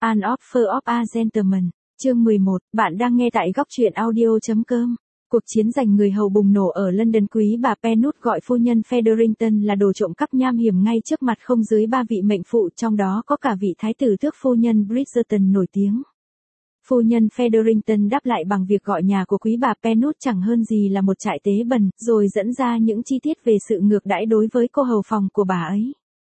An Offer of a Gentleman, chương 11, bạn đang nghe tại góc truyện audio.com. Cuộc chiến giành người hầu bùng nổ ở London. Quý bà Penwood gọi phu nhân Featherington là đồ trộm cắp nham hiểm ngay trước mặt không dưới 3 vị mệnh phụ, trong đó có cả vị thái tử tước phu nhân Bridgerton nổi tiếng. Phu nhân Featherington đáp lại bằng việc gọi nhà của quý bà Penwood chẳng hơn gì là một trại tế bần, rồi dẫn ra những chi tiết về sự ngược đãi đối với cô hầu phòng của bà ấy.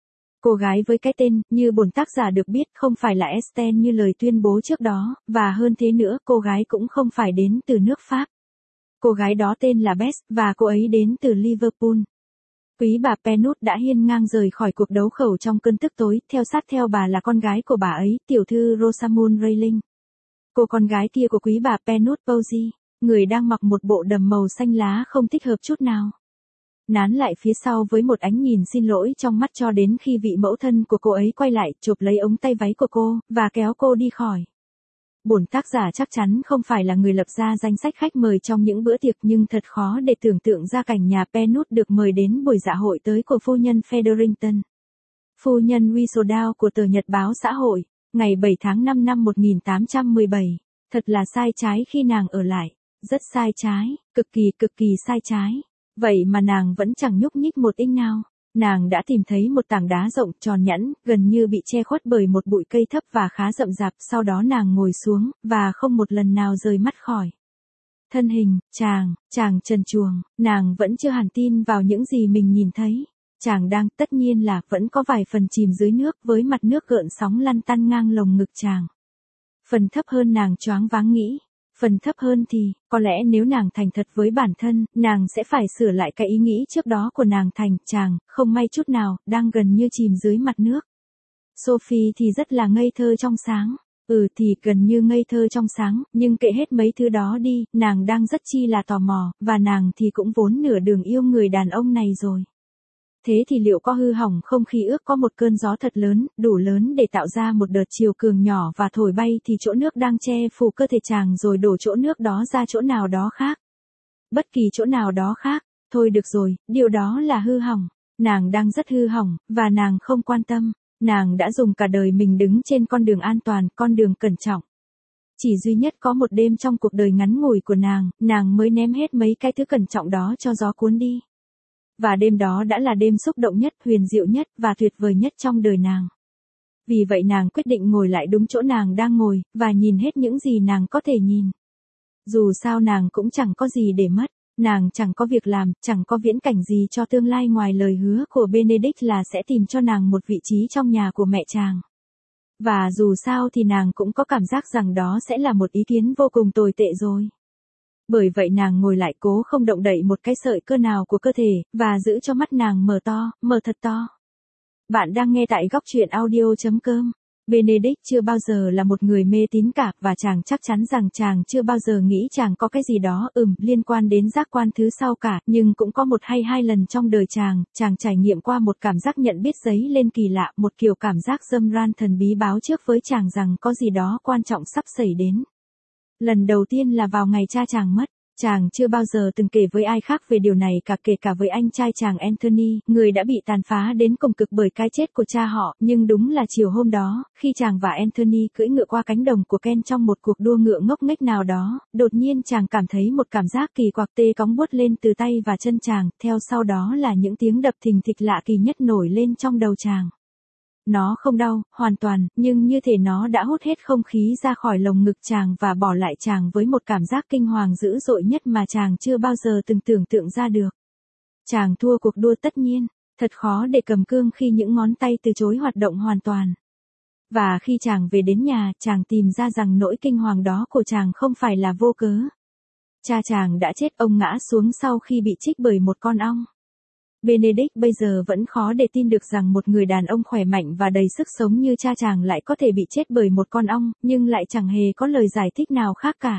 Cô gái với cái tên, như bổn tác giả được biết, không phải là Estelle như lời tuyên bố trước đó, và hơn thế nữa cô gái cũng không phải đến từ nước Pháp. Cô gái đó tên là Bess, và cô ấy đến từ Liverpool. Quý bà Penwood đã hiên ngang rời khỏi cuộc đấu khẩu trong cơn tức tối, theo sát theo bà là con gái của bà ấy, tiểu thư Rosamund Rayling. Cô con gái kia của quý bà Penwood, Posy, người đang mặc một bộ đầm màu xanh lá không thích hợp chút nào. Nán lại phía sau với một ánh nhìn xin lỗi trong mắt cho đến khi vị mẫu thân của cô ấy quay lại, chộp lấy ống tay váy của cô, và kéo cô đi khỏi. Bổn tác giả chắc chắn không phải là người lập ra danh sách khách mời trong những bữa tiệc, nhưng thật khó để tưởng tượng ra cảnh nhà Penwood được mời đến buổi dạ hội tới của phu nhân Featherington. Phu nhân Whistledown của tờ Nhật báo xã hội, ngày 7 tháng 5 năm 1817. Thật là sai trái khi nàng ở lại. Rất sai trái, cực kỳ sai trái. Vậy mà nàng vẫn chẳng nhúc nhích một inch nào. Nàng đã tìm thấy một tảng đá rộng tròn nhẵn, gần như bị che khuất bởi một bụi cây thấp và khá rậm rạp. Sau đó nàng ngồi xuống, và không một lần nào rời mắt khỏi thân hình chàng trần truồng. Nàng vẫn chưa hẳn tin vào những gì mình nhìn thấy. Chàng đang, tất nhiên là, vẫn có vài phần chìm dưới nước, với mặt nước gợn sóng lăn tăn ngang lồng ngực chàng. Phần thấp hơn nàng choáng váng nghĩ. Phần thấp hơn thì, có lẽ nếu nàng thành thật với bản thân, nàng sẽ phải sửa lại cái ý nghĩ trước đó của nàng thành, chàng, không may chút nào, đang gần như chìm dưới mặt nước. Sophie thì rất là ngây thơ trong sáng. Thì gần như ngây thơ trong sáng, nhưng kệ hết mấy thứ đó đi, nàng đang rất chi là tò mò, và nàng thì cũng vốn nửa đường yêu người đàn ông này rồi. Thế thì liệu có hư hỏng không khi ước có một cơn gió thật lớn, đủ lớn để tạo ra một đợt chiều cường nhỏ và thổi bay thì chỗ nước đang che phủ cơ thể chàng, rồi đổ chỗ nước đó ra chỗ nào đó khác. Bất kỳ chỗ nào đó khác. Thôi được rồi, điều đó là hư hỏng. Nàng đang rất hư hỏng, và nàng không quan tâm. Nàng đã dùng cả đời mình đứng trên con đường an toàn, con đường cẩn trọng. Chỉ duy nhất có một đêm trong cuộc đời ngắn ngủi của nàng mới ném hết mấy cái thứ cẩn trọng đó cho gió cuốn đi. Và đêm đó đã là đêm xúc động nhất, huyền diệu nhất, và tuyệt vời nhất trong đời nàng. Vì vậy nàng quyết định ngồi lại đúng chỗ nàng đang ngồi, và nhìn hết những gì nàng có thể nhìn. Dù sao nàng cũng chẳng có gì để mất, nàng chẳng có việc làm, chẳng có viễn cảnh gì cho tương lai ngoài lời hứa của Benedict là sẽ tìm cho nàng một vị trí trong nhà của mẹ chàng. Và dù sao thì nàng cũng có cảm giác rằng đó sẽ là một ý kiến vô cùng tồi tệ rồi. Bởi vậy nàng ngồi lại, cố không động đậy một cái sợi cơ nào của cơ thể, và giữ cho mắt nàng mở thật to. Bạn đang nghe tại góc truyện audio.com. Benedict chưa bao giờ là một người mê tín cả, và chàng chắc chắn rằng chàng chưa bao giờ nghĩ chàng có cái gì đó, liên quan đến giác quan thứ sau cả, nhưng cũng có một hay hai lần trong đời chàng trải nghiệm qua một cảm giác nhận biết dấy lên kỳ lạ, một kiểu cảm giác râm ran thần bí báo trước với chàng rằng có gì đó quan trọng sắp xảy đến. Lần đầu tiên là vào ngày cha chàng mất. Chàng chưa bao giờ từng kể với ai khác về điều này cả, kể cả với anh trai chàng Anthony, người đã bị tàn phá đến cùng cực bởi cái chết của cha họ. Nhưng đúng là chiều hôm đó, khi chàng và Anthony cưỡi ngựa qua cánh đồng của Ken trong một cuộc đua ngựa ngốc nghếch nào đó, đột nhiên chàng cảm thấy một cảm giác kỳ quặc tê cóng buốt lên từ tay và chân chàng, theo sau đó là những tiếng đập thình thịch lạ kỳ nhất nổi lên trong đầu chàng. Nó không đau, hoàn toàn, nhưng như thể nó đã hút hết không khí ra khỏi lồng ngực chàng và bỏ lại chàng với một cảm giác kinh hoàng dữ dội nhất mà chàng chưa bao giờ từng tưởng tượng ra được. Chàng thua cuộc đua tất nhiên, thật khó để cầm cương khi những ngón tay từ chối hoạt động hoàn toàn. Và khi chàng về đến nhà, chàng tìm ra rằng nỗi kinh hoàng đó của chàng không phải là vô cớ. Cha chàng đã chết, ông ngã xuống sau khi bị trích bởi một con ong. Benedict bây giờ vẫn khó để tin được rằng một người đàn ông khỏe mạnh và đầy sức sống như cha chàng lại có thể bị chết bởi một con ong, nhưng lại chẳng hề có lời giải thích nào khác cả.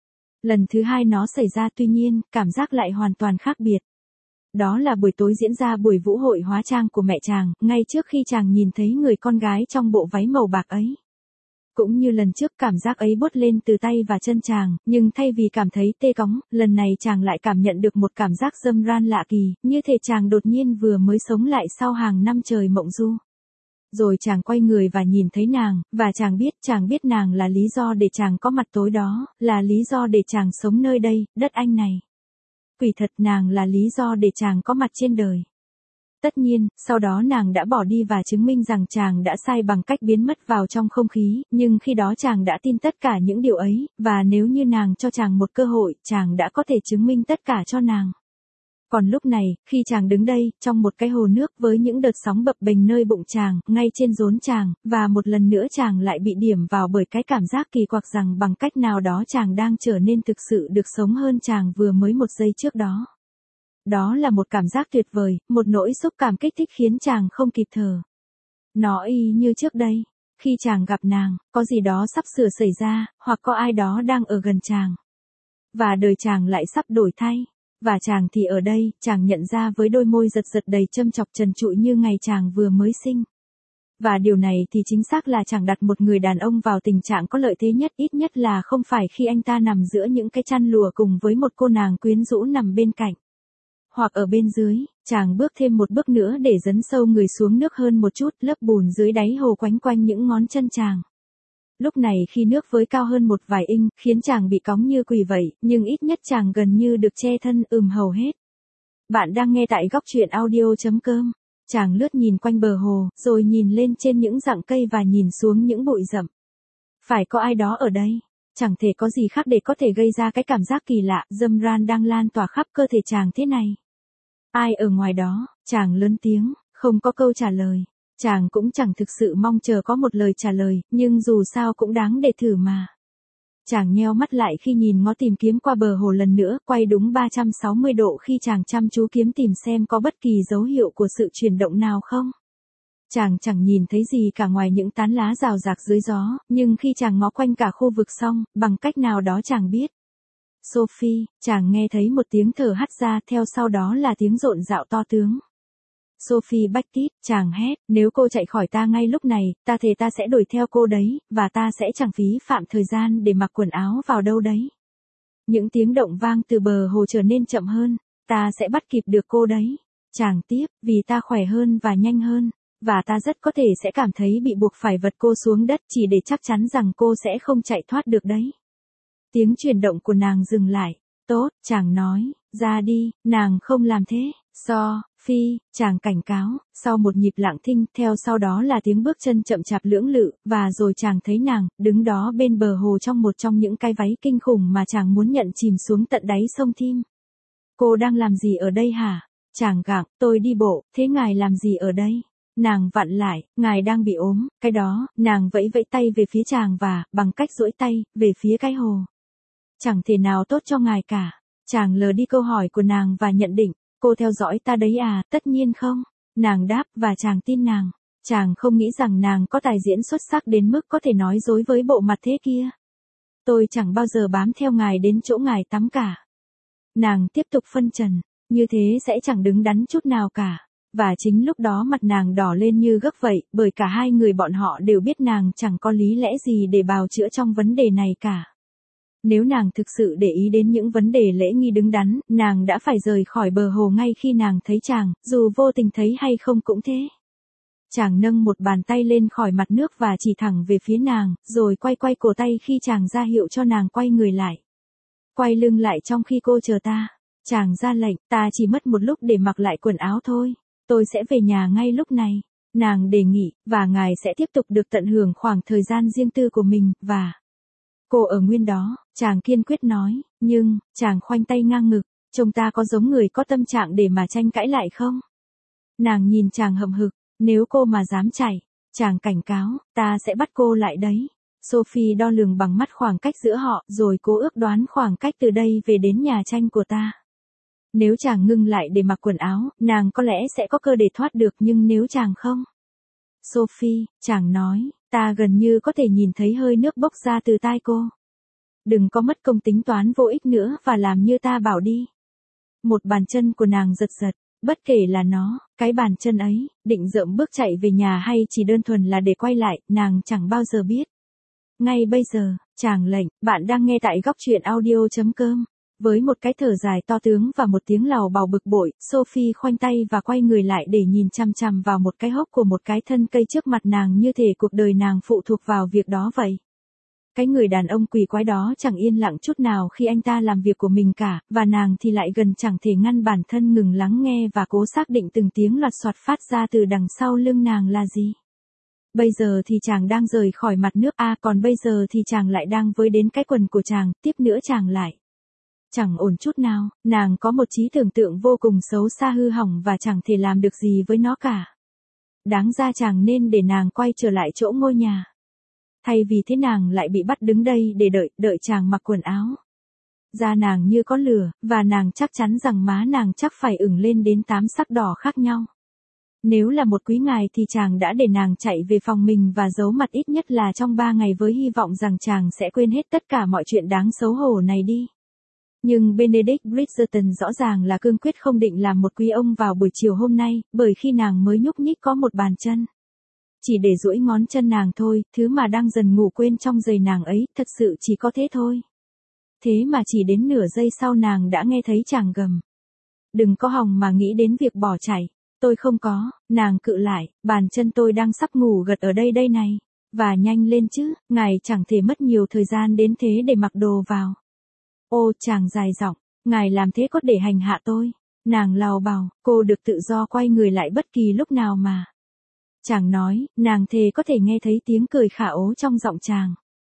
Lần thứ hai nó xảy ra, tuy nhiên, cảm giác lại hoàn toàn khác biệt. Đó là buổi tối diễn ra buổi vũ hội hóa trang của mẹ chàng, ngay trước khi chàng nhìn thấy người con gái trong bộ váy màu bạc ấy. Cũng như lần trước, cảm giác ấy bốt lên từ tay và chân chàng, nhưng thay vì cảm thấy tê cóng, lần này chàng lại cảm nhận được một cảm giác râm ran lạ kỳ, như thể chàng đột nhiên vừa mới sống lại sau hàng năm trời mộng du. rồi chàng quay người và nhìn thấy nàng, và chàng biết nàng là lý do để chàng có mặt tối đó, là lý do để chàng sống nơi đây, đất Anh này. Kỳ thật nàng là lý do để chàng có mặt trên đời. Tất nhiên, sau đó nàng đã bỏ đi và chứng minh rằng chàng đã sai bằng cách biến mất vào trong không khí, nhưng khi đó chàng đã tin tất cả những điều ấy, và nếu như nàng cho chàng một cơ hội, chàng đã có thể chứng minh tất cả cho nàng. Còn lúc này, khi chàng đứng đây, trong một cái hồ nước với những đợt sóng bập bềnh nơi bụng chàng, ngay trên rốn chàng, và một lần nữa chàng lại bị điểm vào bởi cái cảm giác kỳ quặc rằng bằng cách nào đó chàng đang trở nên thực sự được sống hơn chàng vừa mới một giây trước đó. Đó là một cảm giác tuyệt vời, một nỗi xúc cảm kích thích khiến chàng không kịp thở. Nó y như trước đây, khi chàng gặp nàng, có gì đó sắp sửa xảy ra, hoặc có ai đó đang ở gần chàng. Và đời chàng lại sắp đổi thay. Và chàng thì ở đây, chàng nhận ra với đôi môi giật giật đầy châm chọc trần trụi như ngày chàng vừa mới sinh. Và điều này thì chính xác là chàng đặt một người đàn ông vào tình trạng có lợi thế nhất, ít nhất là không phải khi anh ta nằm giữa những cái chăn lụa cùng với một cô nàng quyến rũ nằm bên cạnh. Hoặc ở bên dưới, chàng bước thêm một bước nữa để dấn sâu người xuống nước hơn một chút, lớp bùn dưới đáy hồ quánh quanh những ngón chân chàng. Lúc này khi nước với cao hơn một vài inch, khiến chàng bị cóng như quỳ vậy, nhưng ít nhất chàng gần như được che thân hầu hết. Bạn đang nghe tại góc truyện audio.com. Chàng lướt nhìn quanh bờ hồ, rồi nhìn lên trên những rặng cây và nhìn xuống những bụi rậm. Phải có ai đó ở đây. Chẳng thể có gì khác để có thể gây ra cái cảm giác kỳ lạ, dâm ran đang lan tỏa khắp cơ thể chàng thế này. Ai ở ngoài đó? Chàng lớn tiếng, không có câu trả lời. Chàng cũng chẳng thực sự mong chờ có một lời trả lời, nhưng dù sao cũng đáng để thử mà. Chàng nheo mắt lại khi nhìn ngó tìm kiếm qua bờ hồ lần nữa, quay đúng 360 độ khi chàng chăm chú kiếm tìm xem có bất kỳ dấu hiệu của sự chuyển động nào không. Chàng chẳng nhìn thấy gì cả ngoài những tán lá rào rạc dưới gió, nhưng khi chàng ngó quanh cả khu vực xong, bằng cách nào đó chàng biết. Sophie, chàng nghe thấy một tiếng thở hắt ra, theo sau đó là tiếng rộn rạo to tướng. Sophie Beckett, chàng hét, nếu cô chạy khỏi ta ngay lúc này, ta thề ta sẽ đuổi theo cô đấy, và ta sẽ chẳng phí phạm thời gian để mặc quần áo vào đâu đấy. Những tiếng động vang từ bờ hồ trở nên chậm hơn, ta sẽ bắt kịp được cô đấy. Chàng tiếp, vì ta khỏe hơn và nhanh hơn, và ta rất có thể sẽ cảm thấy bị buộc phải vật cô xuống đất chỉ để chắc chắn rằng cô sẽ không chạy thoát được đấy. Tiếng chuyển động của nàng dừng lại. Tốt, chàng nói, ra đi, nàng không làm thế. Sophie, chàng cảnh cáo, sau một nhịp lặng thinh, theo sau đó là tiếng bước chân chậm chạp lưỡng lự, và rồi chàng thấy nàng, đứng đó bên bờ hồ trong một trong những cái váy kinh khủng mà chàng muốn nhận chìm xuống tận đáy sông Tim. Cô đang làm gì ở đây hả? Chàng gặng, tôi đi bộ, thế ngài làm gì ở đây? Nàng vặn lại, ngài đang bị ốm, cái đó, nàng vẫy vẫy tay về phía chàng và, bằng cách duỗi tay, về phía cái hồ. Chẳng thể nào tốt cho ngài cả. Chàng lờ đi câu hỏi của nàng và nhận định, cô theo dõi ta đấy à, tất nhiên không. Nàng đáp và chàng tin nàng. Chàng không nghĩ rằng nàng có tài diễn xuất sắc đến mức có thể nói dối với bộ mặt thế kia. Tôi chẳng bao giờ bám theo ngài đến chỗ ngài tắm cả. Nàng tiếp tục phân trần, như thế sẽ chẳng đứng đắn chút nào cả. Và chính lúc đó mặt nàng đỏ lên như gấc vậy, bởi cả hai người bọn họ đều biết nàng chẳng có lý lẽ gì để bào chữa trong vấn đề này cả. Nếu nàng thực sự để ý đến những vấn đề lễ nghi đứng đắn, nàng đã phải rời khỏi bờ hồ ngay khi nàng thấy chàng, dù vô tình thấy hay không cũng thế. Chàng nâng một bàn tay lên khỏi mặt nước và chỉ thẳng về phía nàng, rồi quay cổ tay khi chàng ra hiệu cho nàng quay người lại. Quay lưng lại trong khi cô chờ ta. Chàng ra lệnh, ta chỉ mất một lúc để mặc lại quần áo thôi. Tôi sẽ về nhà ngay lúc này. Nàng đề nghị, và ngài sẽ tiếp tục được tận hưởng khoảng thời gian riêng tư của mình, và... Cô ở nguyên đó, chàng kiên quyết nói, nhưng, chàng khoanh tay ngang ngực, trông ta có giống người có tâm trạng để mà tranh cãi lại không? Nàng nhìn chàng hậm hực, nếu cô mà dám chạy, chàng cảnh cáo, ta sẽ bắt cô lại đấy. Sophie đo lường bằng mắt khoảng cách giữa họ, rồi cố ước đoán khoảng cách từ đây về đến nhà tranh của ta. Nếu chàng ngưng lại để mặc quần áo, nàng có lẽ sẽ có cơ để thoát được, nhưng nếu chàng không. Sophie, chàng nói, ta gần như có thể nhìn thấy hơi nước bốc ra từ tai cô. Đừng có mất công tính toán vô ích nữa và làm như ta bảo đi. Một bàn chân của nàng giật giật, bất kể là nó, cái bàn chân ấy, định dợm bước chạy về nhà hay chỉ đơn thuần là để quay lại, nàng chẳng bao giờ biết. Ngay bây giờ, chàng lệnh, bạn đang nghe tại góc truyện audio.com. Với một cái thở dài to tướng và một tiếng làu bàu bực bội, Sophie khoanh tay và quay người lại để nhìn chằm chằm vào một cái hốc của một cái thân cây trước mặt nàng như thể cuộc đời nàng phụ thuộc vào việc đó vậy. Cái người đàn ông quỷ quái đó chẳng yên lặng chút nào khi anh ta làm việc của mình cả, và nàng thì lại gần chẳng thể ngăn bản thân ngừng lắng nghe và cố xác định từng tiếng loạt soạt phát ra từ đằng sau lưng nàng là gì. Bây giờ thì chàng đang rời khỏi mặt nước còn bây giờ thì chàng lại đang với đến cái quần của chàng, tiếp nữa chàng lại. Chẳng ổn chút nào, nàng có một trí tưởng tượng vô cùng xấu xa hư hỏng và chẳng thể làm được gì với nó cả. Đáng ra chàng nên để nàng quay trở lại chỗ ngôi nhà. Thay vì thế nàng lại bị bắt đứng đây để đợi chàng mặc quần áo. Da nàng như có lửa, và nàng chắc chắn rằng má nàng chắc phải ửng lên đến 8 sắc đỏ khác nhau. Nếu là một quý ngài thì chàng đã để nàng chạy về phòng mình và giấu mặt ít nhất là trong 3 ngày với hy vọng rằng chàng sẽ quên hết tất cả mọi chuyện đáng xấu hổ này đi. Nhưng Benedict Bridgerton rõ ràng là cương quyết không định làm một quý ông vào buổi chiều hôm nay, bởi khi nàng mới nhúc nhích có một bàn chân. Chỉ để duỗi ngón chân nàng thôi, thứ mà đang dần ngủ quên trong giày nàng ấy, thật sự chỉ có thế thôi. Thế mà chỉ đến nửa giây sau nàng đã nghe thấy chàng gầm. Đừng có hòng mà nghĩ đến việc bỏ chạy. Tôi không có, nàng cự lại, bàn chân tôi đang sắp ngủ gật ở đây đây này. Và nhanh lên chứ, ngài chẳng thể mất nhiều thời gian đến thế để mặc đồ vào. Ô, chàng dài giọng, ngài làm thế có để hành hạ tôi. Nàng lào bào, cô được tự do quay người lại bất kỳ lúc nào mà. Chàng nói, nàng thề có thể nghe thấy tiếng cười khả ố trong giọng chàng.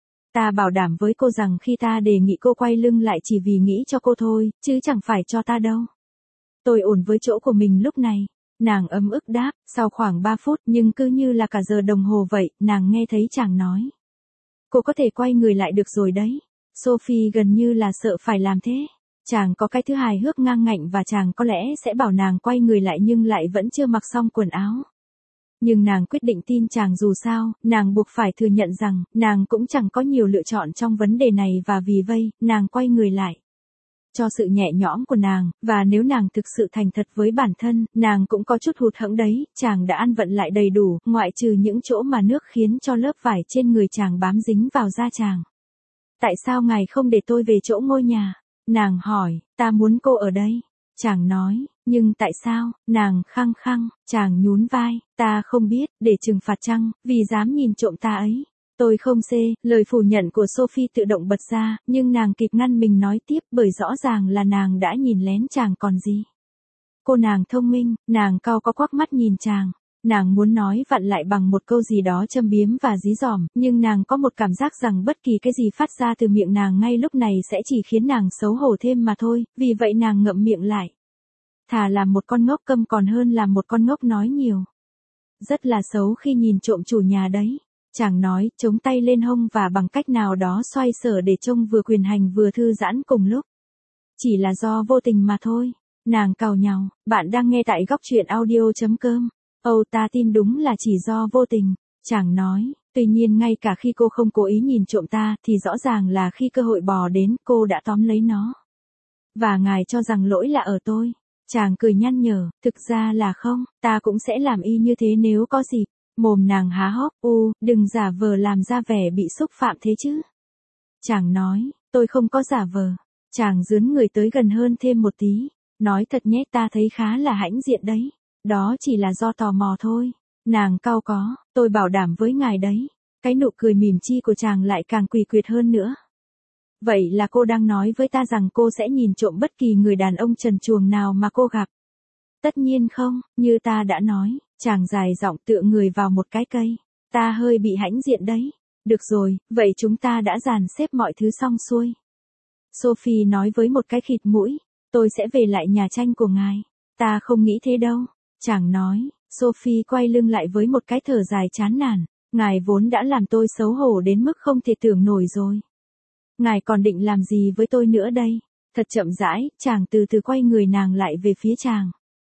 Ta bảo đảm với cô rằng khi ta đề nghị cô quay lưng lại chỉ vì nghĩ cho cô thôi, chứ chẳng phải cho ta đâu. Tôi ổn với chỗ của mình lúc này. Nàng ấm ức đáp, sau khoảng 3 phút nhưng cứ như là cả giờ đồng hồ vậy, nàng nghe thấy chàng nói. Cô có thể quay người lại được rồi đấy. Sophie gần như là sợ phải làm thế. Chàng có cái thứ hài hước ngang ngạnh và chàng có lẽ sẽ bảo nàng quay người lại nhưng lại vẫn chưa mặc xong quần áo. Nhưng nàng quyết định tin chàng dù sao, nàng buộc phải thừa nhận rằng, nàng cũng chẳng có nhiều lựa chọn trong vấn đề này và vì vậy, nàng quay người lại. Cho sự nhẹ nhõm của nàng, và nếu nàng thực sự thành thật với bản thân, nàng cũng có chút hụt hẫng đấy, chàng đã ăn vận lại đầy đủ, ngoại trừ những chỗ mà nước khiến cho lớp vải trên người chàng bám dính vào da chàng. Tại sao ngài không để tôi về chỗ ngôi nhà? Nàng hỏi, ta muốn cô ở đây. Chàng nói, nhưng tại sao? Nàng khăng khăng, chàng nhún vai, ta không biết, để trừng phạt chăng, vì dám nhìn trộm ta ấy. Tôi không xê, lời phủ nhận của Sophie tự động bật ra, nhưng nàng kịp ngăn mình nói tiếp bởi rõ ràng là nàng đã nhìn lén chàng còn gì. Cô nàng thông minh, nàng cau có quắc mắt nhìn chàng. Nàng muốn nói vặn lại bằng một câu gì đó châm biếm và dí dỏm, nhưng nàng có một cảm giác rằng bất kỳ cái gì phát ra từ miệng nàng ngay lúc này sẽ chỉ khiến nàng xấu hổ thêm mà thôi, vì vậy nàng ngậm miệng lại. Thà làm một con ngốc câm còn hơn làm một con ngốc nói nhiều. Rất là xấu khi nhìn trộm chủ nhà đấy. Chàng nói, chống tay lên hông và bằng cách nào đó xoay sở để trông vừa quyền hành vừa thư giãn cùng lúc. Chỉ là do vô tình mà thôi. Nàng càu nhàu, bạn đang nghe tại góc truyện audio.com. Ta tin đúng là chỉ do vô tình. Chàng nói, tuy nhiên ngay cả khi cô không cố ý nhìn trộm ta thì rõ ràng là khi cơ hội bò đến cô đã tóm lấy nó. Và ngài cho rằng lỗi là ở tôi. Chàng cười nhăn nhở, thực ra là không, ta cũng sẽ làm y như thế nếu có dịp. Mồm nàng há hốc, đừng giả vờ làm ra vẻ bị xúc phạm thế chứ. Chàng nói, tôi không có giả vờ. Chàng dướn người tới gần hơn thêm một tí. Nói thật nhé, ta thấy khá là hãnh diện đấy. Đó chỉ là do tò mò thôi. Nàng cau có, tôi bảo đảm với ngài đấy. Cái nụ cười mỉm chi của chàng lại càng quỷ quyệt hơn nữa. Vậy là cô đang nói với ta rằng cô sẽ nhìn trộm bất kỳ người đàn ông trần truồng nào mà cô gặp. Tất nhiên không, như ta đã nói, chàng dài giọng tựa người vào một cái cây. Ta hơi bị hãnh diện đấy. Được rồi, vậy chúng ta đã dàn xếp mọi thứ xong xuôi. Sophie nói với một cái khịt mũi, tôi sẽ về lại nhà tranh của ngài. Ta không nghĩ thế đâu. Chàng nói, Sophie quay lưng lại với một cái thở dài chán nản. Ngài vốn đã làm tôi xấu hổ đến mức không thể tưởng nổi rồi. Ngài còn định làm gì với tôi nữa đây? Thật chậm rãi, chàng từ từ quay người nàng lại về phía chàng.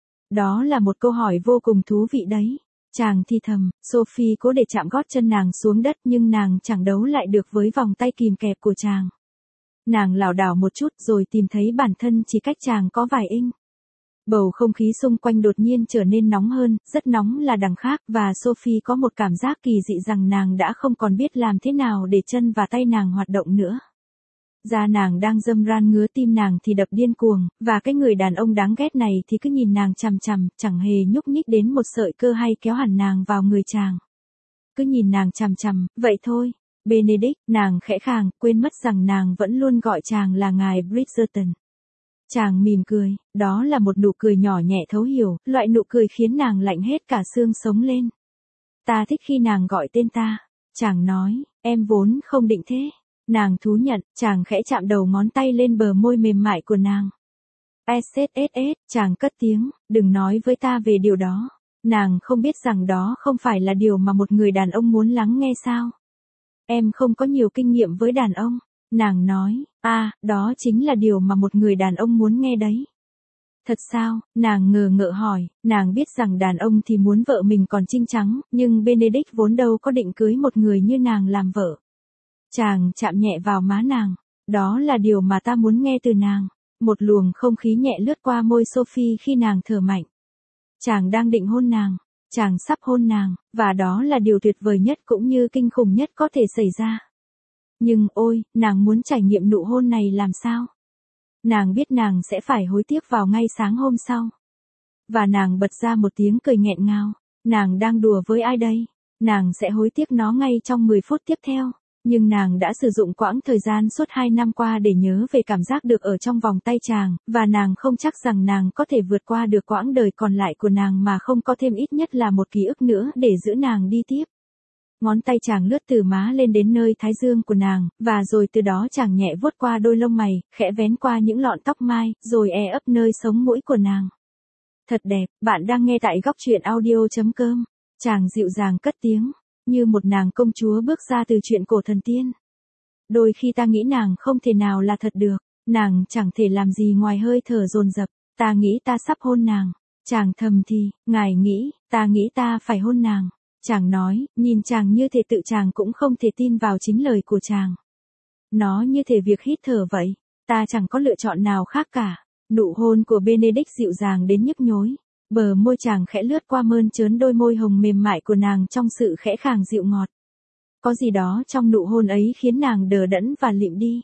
Đó là một câu hỏi vô cùng thú vị đấy. Chàng thì thầm, Sophie cố để chạm gót chân nàng xuống đất nhưng nàng chẳng đấu lại được với vòng tay kìm kẹp của chàng. Nàng lảo đảo một chút rồi tìm thấy bản thân chỉ cách chàng có vài inch. Bầu không khí xung quanh đột nhiên trở nên nóng hơn, rất nóng là đằng khác và Sophie có một cảm giác kỳ dị rằng nàng đã không còn biết làm thế nào để chân và tay nàng hoạt động nữa. Da nàng đang râm ran ngứa tim nàng thì đập điên cuồng, và cái người đàn ông đáng ghét này thì cứ nhìn nàng chằm chằm, chẳng hề nhúc nhích đến một sợi cơ hay kéo hẳn nàng vào người chàng. Cứ nhìn nàng chằm chằm, vậy thôi. Benedict, nàng khẽ khàng, quên mất rằng nàng vẫn luôn gọi chàng là ngài Bridgerton. Chàng mỉm cười, đó là một nụ cười nhỏ nhẹ thấu hiểu, loại nụ cười khiến nàng lạnh hết cả xương sống lên. Ta thích khi nàng gọi tên ta. Chàng nói, em vốn không định thế. Nàng thú nhận, chàng khẽ chạm đầu ngón tay lên bờ môi mềm mại của nàng. SSSS, chàng cất tiếng, đừng nói với ta về điều đó. Nàng không biết rằng đó không phải là điều mà một người đàn ông muốn lắng nghe sao? Em không có nhiều kinh nghiệm với đàn ông. Nàng nói, đó chính là điều mà một người đàn ông muốn nghe đấy. Thật sao? Nàng ngờ ngợ hỏi, nàng biết rằng đàn ông thì muốn vợ mình còn trinh trắng, nhưng Benedict vốn đâu có định cưới một người như nàng làm vợ. Chàng chạm nhẹ vào má nàng, đó là điều mà ta muốn nghe từ nàng. Một luồng không khí nhẹ lướt qua môi Sophie khi nàng thở mạnh. Chàng đang định hôn nàng, chàng sắp hôn nàng, và đó là điều tuyệt vời nhất cũng như kinh khủng nhất có thể xảy ra. Nhưng ôi, nàng muốn trải nghiệm nụ hôn này làm sao? Nàng biết nàng sẽ phải hối tiếc vào ngay sáng hôm sau. Và nàng bật ra một tiếng cười nghẹn ngào. Nàng đang đùa với ai đây? Nàng sẽ hối tiếc nó ngay trong 10 phút tiếp theo. Nhưng nàng đã sử dụng quãng thời gian suốt 2 năm qua để nhớ về cảm giác được ở trong vòng tay chàng, và nàng không chắc rằng nàng có thể vượt qua được quãng đời còn lại của nàng mà không có thêm ít nhất là một ký ức nữa để giữ nàng đi tiếp. Ngón tay chàng lướt từ má lên đến nơi thái dương của nàng, và rồi từ đó chàng nhẹ vuốt qua đôi lông mày, khẽ vén qua những lọn tóc mai, rồi ấp nơi sống mũi của nàng. Thật đẹp, bạn đang nghe tại góc truyện audio.com. Chàng dịu dàng cất tiếng, như một nàng công chúa bước ra từ chuyện cổ thần tiên. Đôi khi ta nghĩ nàng không thể nào là thật được, nàng chẳng thể làm gì ngoài hơi thở dồn dập, ta nghĩ ta sắp hôn nàng. Chàng thầm thì, ngài nghĩ, ta nghĩ ta phải hôn nàng. Chàng nói, nhìn chàng như thể tự chàng cũng không thể tin vào chính lời của chàng. Nó như thể việc hít thở vậy, ta chẳng có lựa chọn nào khác cả. Nụ hôn của Benedict dịu dàng đến nhức nhối. Bờ môi chàng khẽ lướt qua mơn trớn đôi môi hồng mềm mại của nàng trong sự khẽ khàng dịu ngọt. Có gì đó trong nụ hôn ấy khiến nàng đờ đẫn và lịm đi.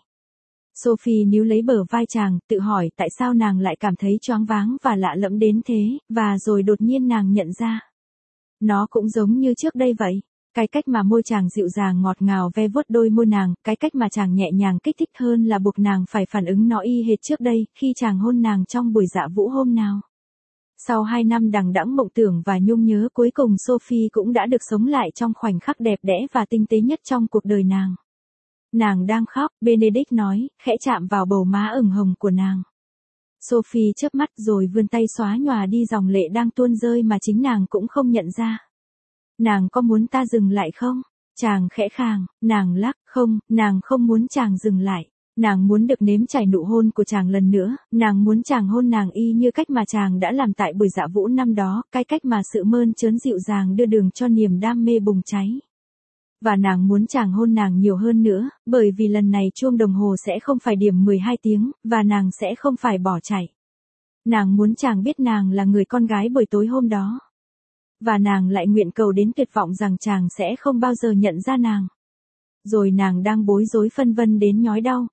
Sophie níu lấy bờ vai chàng, tự hỏi tại sao nàng lại cảm thấy choáng váng và lạ lẫm đến thế, và rồi đột nhiên nàng nhận ra. Nó cũng giống như trước đây vậy. Cái cách mà môi chàng dịu dàng ngọt ngào ve vuốt đôi môi nàng, cái cách mà chàng nhẹ nhàng kích thích hơn là buộc nàng phải phản ứng nó y hệt trước đây, khi chàng hôn nàng trong buổi dạ vũ hôm nào. Sau 2 năm đằng đẵng mộng tưởng và nhung nhớ, cuối cùng Sophie cũng đã được sống lại trong khoảnh khắc đẹp đẽ và tinh tế nhất trong cuộc đời nàng. Nàng đang khóc, Benedict nói, khẽ chạm vào bầu má ửng hồng của nàng. Sophie chớp mắt rồi vươn tay xóa nhòa đi dòng lệ đang tuôn rơi mà chính nàng cũng không nhận ra. Nàng có muốn ta dừng lại không? Chàng khẽ khàng, nàng lắc, không, nàng không muốn chàng dừng lại. Nàng muốn được nếm trải nụ hôn của chàng lần nữa, nàng muốn chàng hôn nàng y như cách mà chàng đã làm tại buổi dạ vũ năm đó, cái cách mà sự mơn trớn dịu dàng đưa đường cho niềm đam mê bùng cháy. Và nàng muốn chàng hôn nàng nhiều hơn nữa, bởi vì lần này chuông đồng hồ sẽ không phải điểm 12 tiếng, và nàng sẽ không phải bỏ chạy. Nàng muốn chàng biết nàng là người con gái buổi tối hôm đó. Và nàng lại nguyện cầu đến tuyệt vọng rằng chàng sẽ không bao giờ nhận ra nàng. Rồi nàng đang bối rối phân vân đến nhói đau,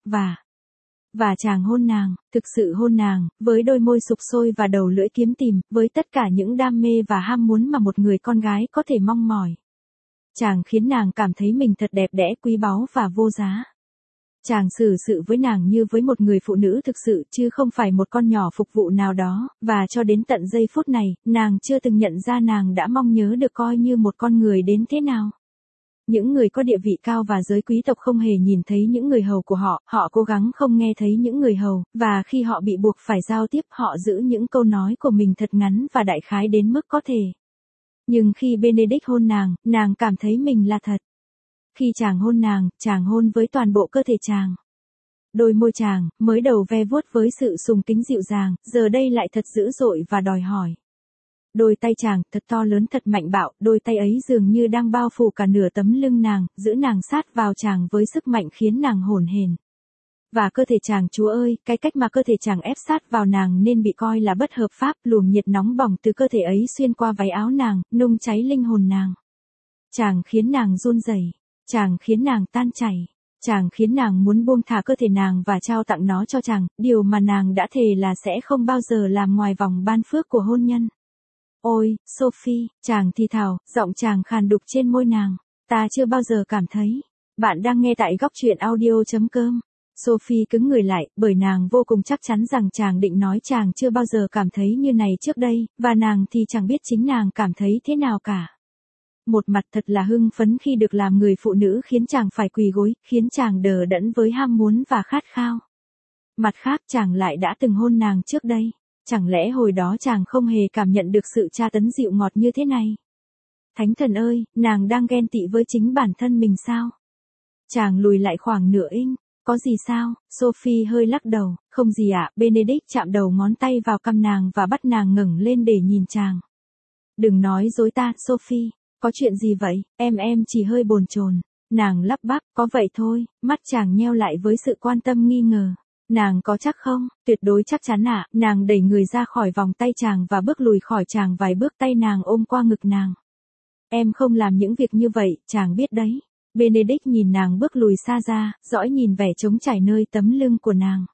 và chàng hôn nàng, thực sự hôn nàng, với đôi môi sục sôi và đầu lưỡi kiếm tìm, với tất cả những đam mê và ham muốn mà một người con gái có thể mong mỏi. Chàng khiến nàng cảm thấy mình thật đẹp đẽ, quý báu và vô giá. Chàng xử sự với nàng như với một người phụ nữ thực sự chứ không phải một con nhỏ phục vụ nào đó, và cho đến tận giây phút này, nàng chưa từng nhận ra nàng đã mong nhớ được coi như một con người đến thế nào. Những người có địa vị cao và giới quý tộc không hề nhìn thấy những người hầu của họ, họ cố gắng không nghe thấy những người hầu, và khi họ bị buộc phải giao tiếp họ giữ những câu nói của mình thật ngắn và đại khái đến mức có thể. Nhưng khi Benedict hôn nàng cảm thấy mình là thật. Khi chàng hôn nàng, chàng hôn với toàn bộ cơ thể chàng. Đôi môi chàng, mới đầu ve vuốt với sự sùng kính dịu dàng, giờ đây lại thật dữ dội và đòi hỏi. Đôi tay chàng, thật to lớn thật mạnh bạo, đôi tay ấy dường như đang bao phủ cả nửa tấm lưng nàng, giữ nàng sát vào chàng với sức mạnh khiến nàng hổn hển. Và cơ thể chàng, Chúa ơi, cái cách mà cơ thể chàng ép sát vào nàng nên bị coi là bất hợp pháp, luồng nhiệt nóng bỏng từ cơ thể ấy xuyên qua váy áo nàng, nung cháy linh hồn nàng. Chàng khiến nàng run rẩy, chàng khiến nàng tan chảy, Chàng khiến nàng muốn buông thả cơ thể nàng và trao tặng nó cho chàng, điều mà nàng đã thề là sẽ không bao giờ làm ngoài vòng ban phước của hôn nhân. Ôi, Sophie, chàng thì thào, giọng chàng khàn đục trên môi nàng. Ta chưa bao giờ cảm thấy. Bạn đang nghe tại góc truyện audio.com. Sophie cứng người lại, bởi nàng vô cùng chắc chắn rằng chàng định nói chàng chưa bao giờ cảm thấy như này trước đây, và nàng thì chẳng biết chính nàng cảm thấy thế nào cả. Một mặt thật là hưng phấn khi được làm người phụ nữ khiến chàng phải quỳ gối, khiến chàng đờ đẫn với ham muốn và khát khao. Mặt khác chàng lại đã từng hôn nàng trước đây. Chẳng lẽ hồi đó chàng không hề cảm nhận được sự tra tấn dịu ngọt như thế này? Thánh thần ơi, nàng đang ghen tị với chính bản thân mình sao? Chàng lùi lại khoảng nửa inch. Có gì sao? Sophie hơi lắc đầu. Không gì ạ. Benedict chạm đầu ngón tay vào cằm nàng và bắt nàng ngẩng lên để nhìn chàng. Đừng nói dối ta, Sophie. Có chuyện gì vậy? Em chỉ hơi bồn chồn. Nàng lắp bắp, có vậy thôi. Mắt chàng nheo lại với sự quan tâm nghi ngờ. Nàng có chắc không? Tuyệt đối chắc chắn ạ. Nàng đẩy người ra khỏi vòng tay chàng và bước lùi khỏi chàng vài bước, tay nàng ôm qua ngực nàng. Em không làm những việc như vậy, chàng biết đấy. Benedict nhìn nàng bước lùi xa ra, dõi nhìn vẻ trống trải nơi tấm lưng của nàng.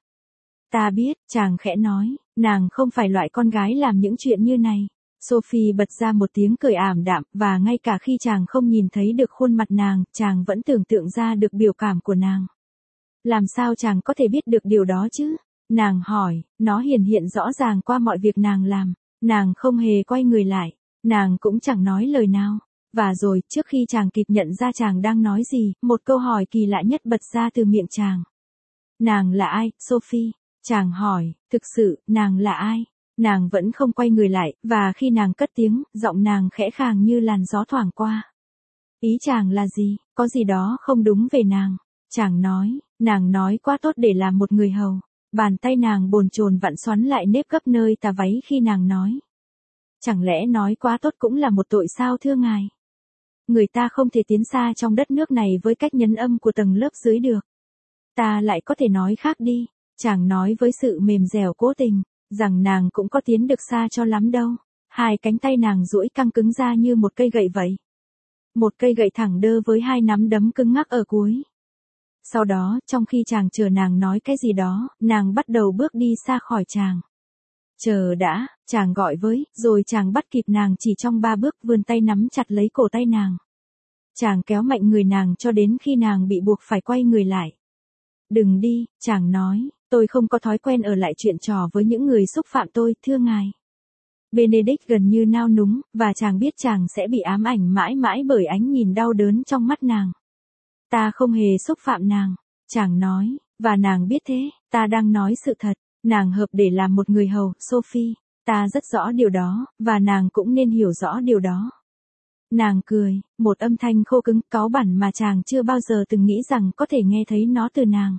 Ta biết, chàng khẽ nói, nàng không phải loại con gái làm những chuyện như này. Sophie bật ra một tiếng cười ảm đạm, và ngay cả khi chàng không nhìn thấy được khuôn mặt nàng, chàng vẫn tưởng tượng ra được biểu cảm của nàng. Làm sao chàng có thể biết được điều đó chứ? Nàng hỏi, nó hiện rõ ràng qua mọi việc nàng làm. Nàng không hề quay người lại. Nàng cũng chẳng nói lời nào. Và rồi, trước khi chàng kịp nhận ra chàng đang nói gì, một câu hỏi kỳ lạ nhất bật ra từ miệng chàng. Nàng là ai, Sophie? Chàng hỏi, thực sự, nàng là ai? Nàng vẫn không quay người lại, và khi nàng cất tiếng, giọng nàng khẽ khàng như làn gió thoảng qua. Ý chàng là gì? Có gì đó không đúng về nàng. Chàng nói, nàng nói quá tốt để làm một người hầu. Bàn tay nàng bồn chồn vặn xoắn lại nếp gấp nơi tà váy khi nàng nói. Chẳng lẽ nói quá tốt cũng là một tội sao thưa ngài? Người ta không thể tiến xa trong đất nước này với cách nhấn âm của tầng lớp dưới được. Ta lại có thể nói khác đi. Chàng nói với sự mềm dẻo cố tình, rằng nàng cũng có tiến được xa cho lắm đâu. Hai cánh tay nàng duỗi căng cứng ra như một cây gậy vậy. Một cây gậy thẳng đơ với hai nắm đấm cứng ngắc ở cuối. Sau đó, trong khi chàng chờ nàng nói cái gì đó, nàng bắt đầu bước đi xa khỏi chàng. Chờ đã, chàng gọi với, rồi chàng bắt kịp nàng chỉ trong 3 bước, vươn tay nắm chặt lấy cổ tay nàng. Chàng kéo mạnh người nàng cho đến khi nàng bị buộc phải quay người lại. Đừng đi, chàng nói, tôi không có thói quen ở lại chuyện trò với những người xúc phạm tôi, thưa ngài. Benedict gần như nao núng, và chàng biết chàng sẽ bị ám ảnh mãi mãi bởi ánh nhìn đau đớn trong mắt nàng. Ta không hề xúc phạm nàng, chàng nói, và nàng biết thế, ta đang nói sự thật. Nàng hợp để làm một người hầu, Sophie. Ta rất rõ điều đó, và nàng cũng nên hiểu rõ điều đó. Nàng cười, một âm thanh khô cứng, cáu bẳn mà chàng chưa bao giờ từng nghĩ rằng có thể nghe thấy nó từ nàng.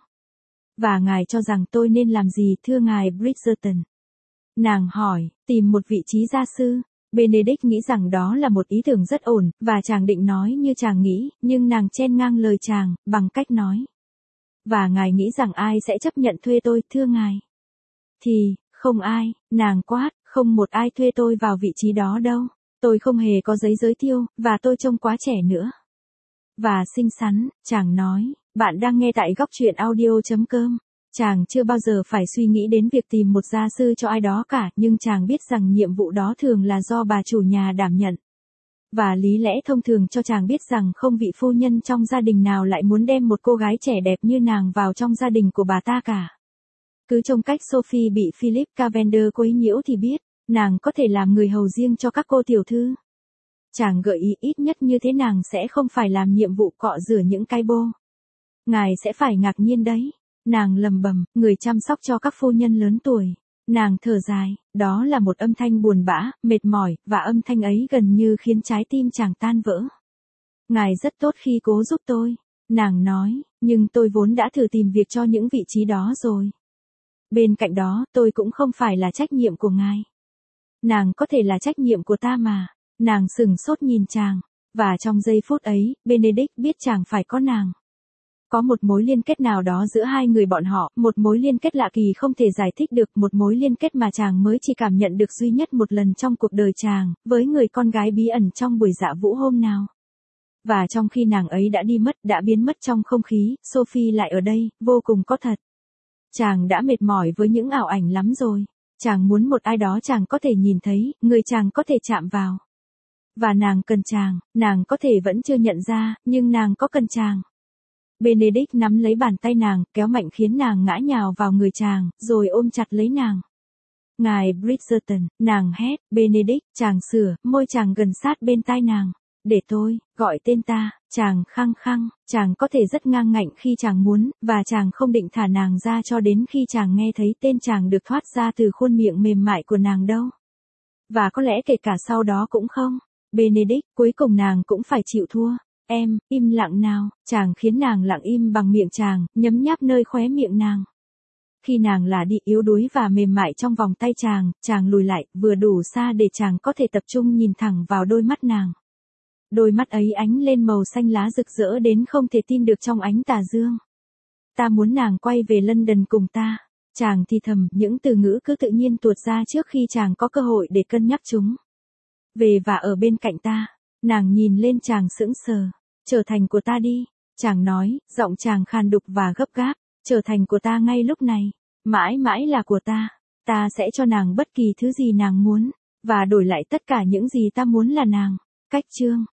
Và ngài cho rằng tôi nên làm gì thưa ngài Bridgerton? Nàng hỏi, tìm một vị trí gia sư. Benedict nghĩ rằng đó là một ý tưởng rất ổn, và chàng định nói như chàng nghĩ, nhưng nàng chen ngang lời chàng, bằng cách nói. Và ngài nghĩ rằng ai sẽ chấp nhận thuê tôi, thưa ngài? Thì, không ai, nàng quát, không một ai thuê tôi vào vị trí đó đâu. Tôi không hề có giấy giới thiệu, và tôi trông quá trẻ nữa. Và xinh xắn, chàng nói, bạn đang nghe tại góc truyện audio.com. Chàng chưa bao giờ phải suy nghĩ đến việc tìm một gia sư cho ai đó cả, nhưng chàng biết rằng nhiệm vụ đó thường là do bà chủ nhà đảm nhận. Và lý lẽ thông thường cho chàng biết rằng không vị phu nhân trong gia đình nào lại muốn đem một cô gái trẻ đẹp như nàng vào trong gia đình của bà ta cả. Cứ trông cách Sophie bị Philip Cavender quấy nhiễu thì biết, nàng có thể làm người hầu riêng cho các cô tiểu thư. Chàng gợi ý ít nhất như thế nàng sẽ không phải làm nhiệm vụ cọ rửa những cái bô. Ngài sẽ phải ngạc nhiên đấy. Nàng lầm bầm, người chăm sóc cho các phu nhân lớn tuổi. Nàng thở dài, đó là một âm thanh buồn bã, mệt mỏi, và âm thanh ấy gần như khiến trái tim chàng tan vỡ. Ngài rất tốt khi cố giúp tôi. Nàng nói, nhưng tôi vốn đã thử tìm việc cho những vị trí đó rồi. Bên cạnh đó, tôi cũng không phải là trách nhiệm của ngài. Nàng có thể là trách nhiệm của ta mà. Nàng sừng sốt nhìn chàng. Và trong giây phút ấy, Benedict biết chàng phải có nàng. Có một mối liên kết nào đó giữa hai người bọn họ, một mối liên kết lạ kỳ không thể giải thích được, một mối liên kết mà chàng mới chỉ cảm nhận được duy nhất một lần trong cuộc đời chàng, với người con gái bí ẩn trong buổi dạ vũ hôm nào. Và trong khi nàng ấy đã đi mất, đã biến mất trong không khí, Sophie lại ở đây, vô cùng có thật. Chàng đã mệt mỏi với những ảo ảnh lắm rồi. Chàng muốn một ai đó chàng có thể nhìn thấy, người chàng có thể chạm vào. Và nàng cần chàng, nàng có thể vẫn chưa nhận ra, nhưng nàng có cần chàng. Benedict nắm lấy bàn tay nàng, kéo mạnh khiến nàng ngã nhào vào người chàng, rồi ôm chặt lấy nàng. Ngài Bridgerton, nàng hét, Benedict, chàng sửa, môi chàng gần sát bên tai nàng. Để tôi, gọi tên ta, chàng khăng khăng, chàng có thể rất ngang ngạnh khi chàng muốn, và chàng không định thả nàng ra cho đến khi chàng nghe thấy tên chàng được thoát ra từ khuôn miệng mềm mại của nàng đâu. Và có lẽ kể cả sau đó cũng không. Benedict, cuối cùng nàng cũng phải chịu thua. Em, im lặng nào, chàng khiến nàng lặng im bằng miệng chàng, nhấm nháp nơi khóe miệng nàng. Khi nàng là đi yếu đuối và mềm mại trong vòng tay chàng lùi lại, vừa đủ xa để chàng có thể tập trung nhìn thẳng vào đôi mắt nàng. Đôi mắt ấy ánh lên màu xanh lá rực rỡ đến không thể tin được trong ánh tà dương. Ta muốn nàng quay về London cùng ta. Chàng thì thầm, những từ ngữ cứ tự nhiên tuột ra trước khi chàng có cơ hội để cân nhắc chúng. Về và ở bên cạnh ta. Nàng nhìn lên chàng sững sờ. Trở thành của ta đi. Chàng nói, giọng chàng khàn đục và gấp gáp. Trở thành của ta ngay lúc này. Mãi mãi là của ta. Ta sẽ cho nàng bất kỳ thứ gì nàng muốn. Và đổi lại tất cả những gì ta muốn là nàng. Cách chương